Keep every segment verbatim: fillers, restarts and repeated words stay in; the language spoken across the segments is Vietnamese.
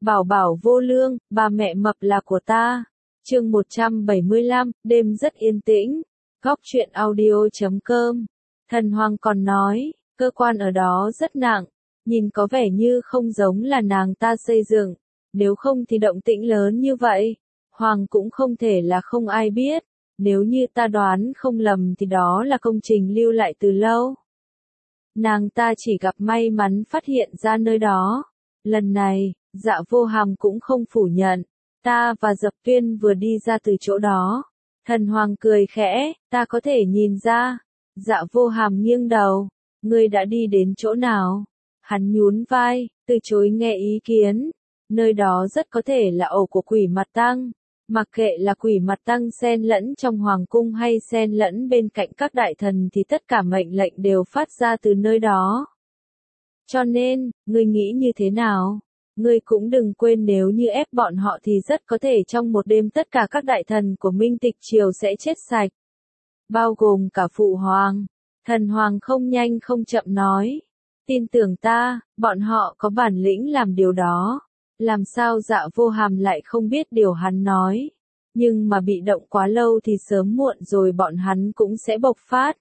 Bảo bảo vô lương, bà mẹ mập là của ta. Chương một trăm bảy mươi lăm, đêm rất yên tĩnh. Góc truyện audio chấm com. Thần Hoàng còn nói, cơ quan ở đó rất nặng, nhìn có vẻ như không giống là nàng ta xây dựng, nếu không thì động tĩnh lớn như vậy, Hoàng cũng không thể là không ai biết, nếu như ta đoán không lầm thì đó là công trình lưu lại từ lâu. Nàng ta chỉ gặp may mắn phát hiện ra nơi đó. Lần này, Dạ Vô Hàm cũng không phủ nhận, ta và Dập Tuyên vừa đi ra từ chỗ đó. Thần Hoàng cười khẽ, ta có thể nhìn ra. Dạ Vô Hàm nghiêng đầu, ngươi đã đi đến chỗ nào? Hắn nhún vai, từ chối nghe ý kiến. Nơi đó rất có thể là ổ của quỷ mặt tăng. Mặc kệ là quỷ mặt tăng xen lẫn trong hoàng cung hay xen lẫn bên cạnh các đại thần thì tất cả mệnh lệnh đều phát ra từ nơi đó. Cho nên, ngươi nghĩ như thế nào? Ngươi cũng đừng quên nếu như ép bọn họ thì rất có thể trong một đêm tất cả các đại thần của Minh Tịch Triều sẽ chết sạch. Bao gồm cả Phụ Hoàng. Thần Hoàng không nhanh không chậm nói. Tin tưởng ta, bọn họ có bản lĩnh làm điều đó. Làm sao Dạ Vô Hàm lại không biết điều hắn nói. Nhưng mà bị động quá lâu thì sớm muộn rồi bọn hắn cũng sẽ bộc phát.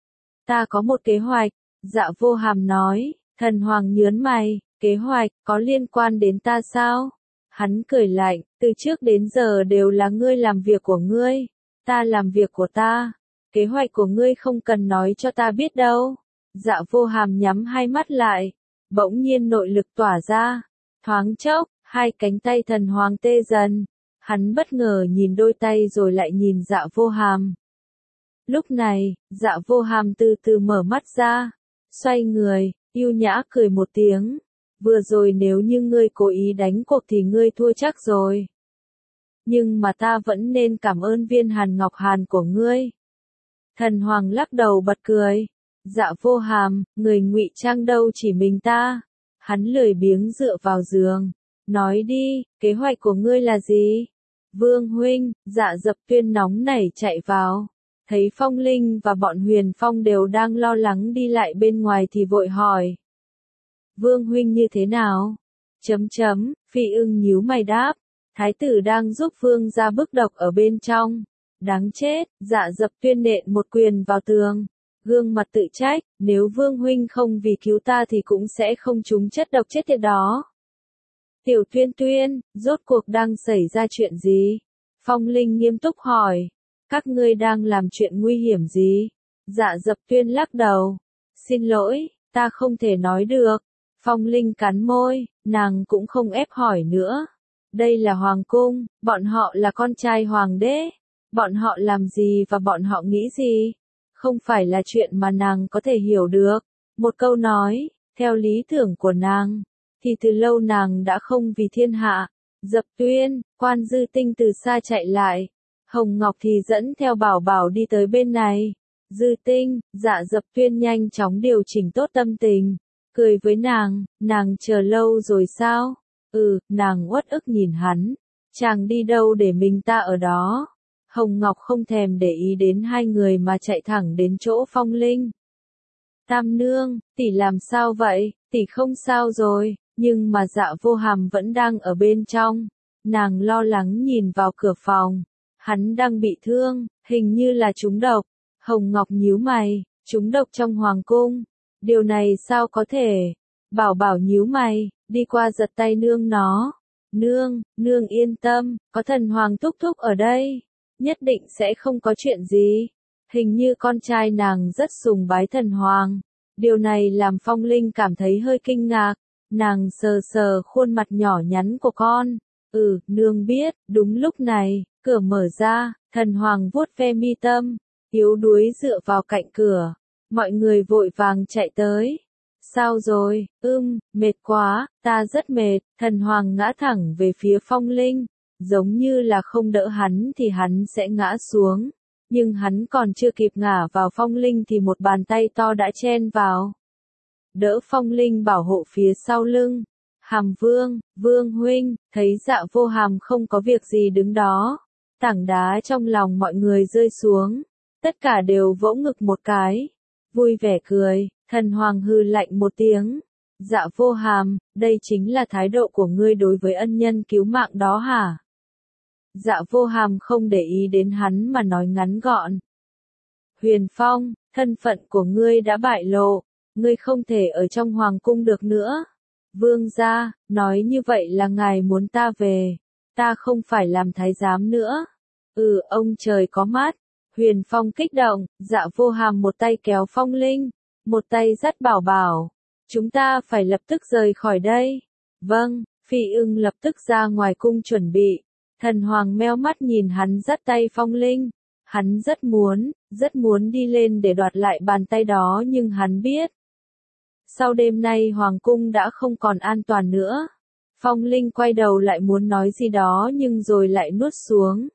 Ta có một kế hoạch, Dạ Vô Hàm nói. Thần Hoàng nhớn mày, kế hoạch có liên quan đến ta sao? Hắn cười lạnh, từ trước đến giờ đều là ngươi làm việc của ngươi, ta làm việc của ta. Kế hoạch của ngươi không cần nói cho ta biết đâu. Dạ Vô Hàm nhắm hai mắt lại, bỗng nhiên nội lực tỏa ra. Thoáng chốc, hai cánh tay Thần Hoàng tê dần. Hắn bất ngờ nhìn đôi tay rồi lại nhìn Dạ Vô Hàm. Lúc này, Dạ Vô Hàm từ từ mở mắt ra, xoay người, yêu nhã cười một tiếng. Vừa rồi nếu như ngươi cố ý đánh cuộc thì ngươi thua chắc rồi. Nhưng mà ta vẫn nên cảm ơn viên Hàn Ngọc Hàn của ngươi. Thần Hoàng lắc đầu bật cười. Dạ Vô Hàm, người ngụy trang đâu chỉ mình ta. Hắn lười biếng dựa vào giường. Nói đi, kế hoạch của ngươi là gì? Vương huynh, Dạ Dập Tuyên nóng nảy chạy vào. Thấy Phong Linh và bọn Huyền Phong đều đang lo lắng đi lại bên ngoài thì vội hỏi. Vương huynh như thế nào? Chấm chấm, Phi Ưng nhíu mày đáp. Thái tử đang giúp Vương ra bức độc ở bên trong. Đáng chết, Dạ Dập Tuyên nện một quyền vào tường. Gương mặt tự trách, nếu Vương huynh không vì cứu ta thì cũng sẽ không trúng chất độc chết tiệt đó. Tiểu Tuyên Tuyên, rốt cuộc đang xảy ra chuyện gì? Phong Linh nghiêm túc hỏi. Các ngươi đang làm chuyện nguy hiểm gì? Dạ Dập Tuyên lắc đầu. Xin lỗi, ta không thể nói được. Phong Linh cắn môi, nàng cũng không ép hỏi nữa. Đây là hoàng cung, bọn họ là con trai hoàng đế. Bọn họ làm gì và bọn họ nghĩ gì? Không phải là chuyện mà nàng có thể hiểu được. Một câu nói, theo lý tưởng của nàng, thì từ lâu nàng đã không vì thiên hạ. Dập Tuyên, Quan Dư Tinh từ xa chạy lại. Hồng Ngọc thì dẫn theo Bảo Bảo đi tới bên này. Dư Tinh, Dạ Dập Tuyên nhanh chóng điều chỉnh tốt tâm tình. Cười với nàng, nàng chờ lâu rồi sao? Ừ, nàng uất ức nhìn hắn. Chàng đi đâu để mình ta ở đó? Hồng Ngọc không thèm để ý đến hai người mà chạy thẳng đến chỗ Phong Linh. Tam nương, tỷ làm sao vậy? Tỷ không sao rồi, nhưng mà Dạ Vô Hàm vẫn đang ở bên trong. Nàng lo lắng nhìn vào cửa phòng. Hắn đang bị thương, hình như là trúng độc. Hồng Ngọc nhíu mày, trúng độc trong hoàng cung. Điều này sao có thể? Bảo Bảo nhíu mày, đi qua giật tay nương nó. Nương, nương yên tâm, có Thần Hoàng thúc thúc ở đây. Nhất định sẽ không có chuyện gì. Hình như con trai nàng rất sùng bái Thần Hoàng. Điều này làm Phong Linh cảm thấy hơi kinh ngạc. Nàng sờ sờ khuôn mặt nhỏ nhắn của con. Ừ, nương biết, đúng lúc này, cửa mở ra, Thần Hoàng vuốt ve mi tâm, yếu đuối dựa vào cạnh cửa. Mọi người vội vàng chạy tới. Sao rồi? Ưm, mệt quá, ta rất mệt. Thần Hoàng ngã thẳng về phía Phong Linh. Giống như là không đỡ hắn thì hắn sẽ ngã xuống. Nhưng hắn còn chưa kịp ngả vào Phong Linh thì một bàn tay to đã chen vào. Đỡ Phong Linh bảo hộ phía sau lưng. Hàm Vương, Vương huynh, thấy Dạ Vô Hàm không có việc gì đứng đó. Tảng đá trong lòng mọi người rơi xuống. Tất cả đều vỗ ngực một cái. Vui vẻ cười, Thần Hoàng hừ lạnh một tiếng. Dạ Vô Hàm, đây chính là thái độ của ngươi đối với ân nhân cứu mạng đó hả? Dạ Vô Hàm không để ý đến hắn mà nói ngắn gọn. Huyền Phong, thân phận của ngươi đã bại lộ, ngươi không thể ở trong hoàng cung được nữa. Vương gia, nói như vậy là ngài muốn ta về, ta không phải làm thái giám nữa. Ừ, ông trời có mắt. Huyền Phong kích động, Dạ Vô Hàm một tay kéo Phong Linh, một tay dắt Bảo Bảo. Chúng ta phải lập tức rời khỏi đây. Vâng, Phi Ưng lập tức ra ngoài cung chuẩn bị. Thần Hoàng meo mắt nhìn hắn dắt tay Phong Linh. Hắn rất muốn, rất muốn đi lên để đoạt lại bàn tay đó nhưng hắn biết. Sau đêm nay Hoàng cung đã không còn an toàn nữa. Phong Linh quay đầu lại muốn nói gì đó nhưng rồi lại nuốt xuống.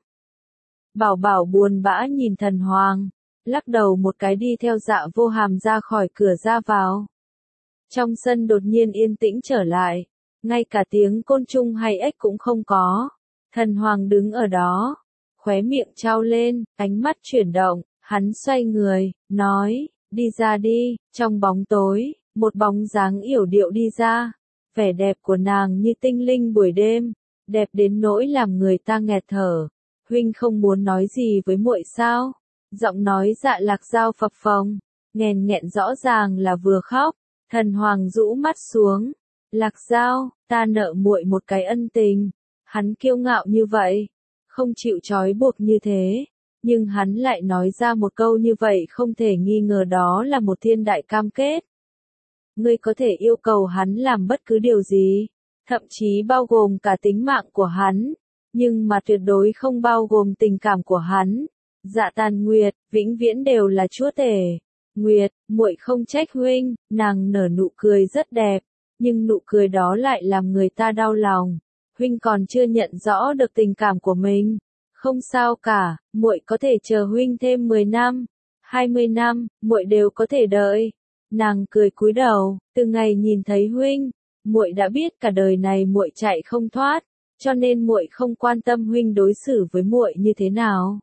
Bảo Bảo buồn bã nhìn Thần Hoàng, lắc đầu một cái đi theo Dạ Vô Hàm ra khỏi cửa ra vào. Trong sân đột nhiên yên tĩnh trở lại, ngay cả tiếng côn trùng hay ếch cũng không có. Thần Hoàng đứng ở đó, khóe miệng trao lên, ánh mắt chuyển động, hắn xoay người, nói, đi ra đi. Trong bóng tối, một bóng dáng yểu điệu đi ra, vẻ đẹp của nàng như tinh linh buổi đêm, đẹp đến nỗi làm người ta nghẹt thở. Huynh không muốn nói gì với muội sao? Giọng nói Dạ Lạc Dao phập phồng, nghẹn nghẹn rõ ràng là vừa khóc. Thần Hoàng rũ mắt xuống, Lạc Dao, ta nợ muội một cái ân tình. Hắn kiêu ngạo như vậy, không chịu trói buộc như thế, nhưng hắn lại nói ra một câu như vậy không thể nghi ngờ đó là một thiên đại cam kết. Ngươi có thể yêu cầu hắn làm bất cứ điều gì, thậm chí bao gồm cả tính mạng của hắn, nhưng mà tuyệt đối không bao gồm tình cảm của hắn. Dạ Tàn Nguyệt, vĩnh viễn đều là chúa tể. Nguyệt, muội không trách huynh. Nàng nở nụ cười rất đẹp, nhưng nụ cười đó lại làm người ta đau lòng. Huynh còn chưa nhận rõ được tình cảm của mình. Không sao cả, muội có thể chờ huynh thêm mười năm, hai mươi năm, muội đều có thể đợi. Nàng cười cúi đầu, từ ngày nhìn thấy huynh, muội đã biết cả đời này muội chạy không thoát, cho nên muội không quan tâm huynh đối xử với muội như thế nào.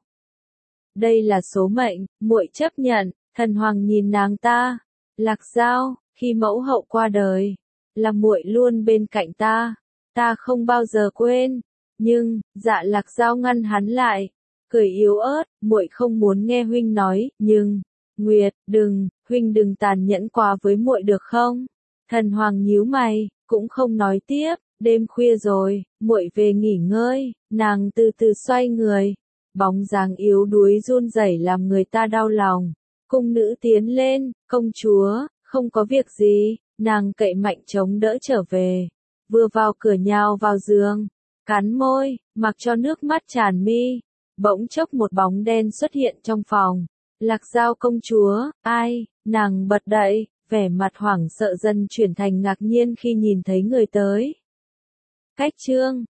Đây là số mệnh, muội chấp nhận. Thần Hoàng nhìn nàng ta, Lạc Dao, khi mẫu hậu qua đời, là muội luôn bên cạnh ta, ta không bao giờ quên. Nhưng, Dạ Lạc Dao ngăn hắn lại, cười yếu ớt, muội không muốn nghe huynh nói, nhưng, Nguyệt, đừng, huynh đừng tàn nhẫn quá với muội được không? Thần Hoàng nhíu mày, cũng không nói tiếp. Đêm khuya rồi, muội về nghỉ ngơi. Nàng từ từ xoay người, bóng dáng yếu đuối run rẩy làm người ta đau lòng. Cung nữ tiến lên, công chúa, không có việc gì. Nàng cậy mạnh chống đỡ trở về, vừa vào cửa nhào vào giường, cắn môi, mặc cho nước mắt tràn mi. Bỗng chốc một bóng đen xuất hiện trong phòng. Lạc Dao công chúa, ai? Nàng bật dậy, vẻ mặt hoảng sợ dần chuyển thành ngạc nhiên khi nhìn thấy người tới. Cách chương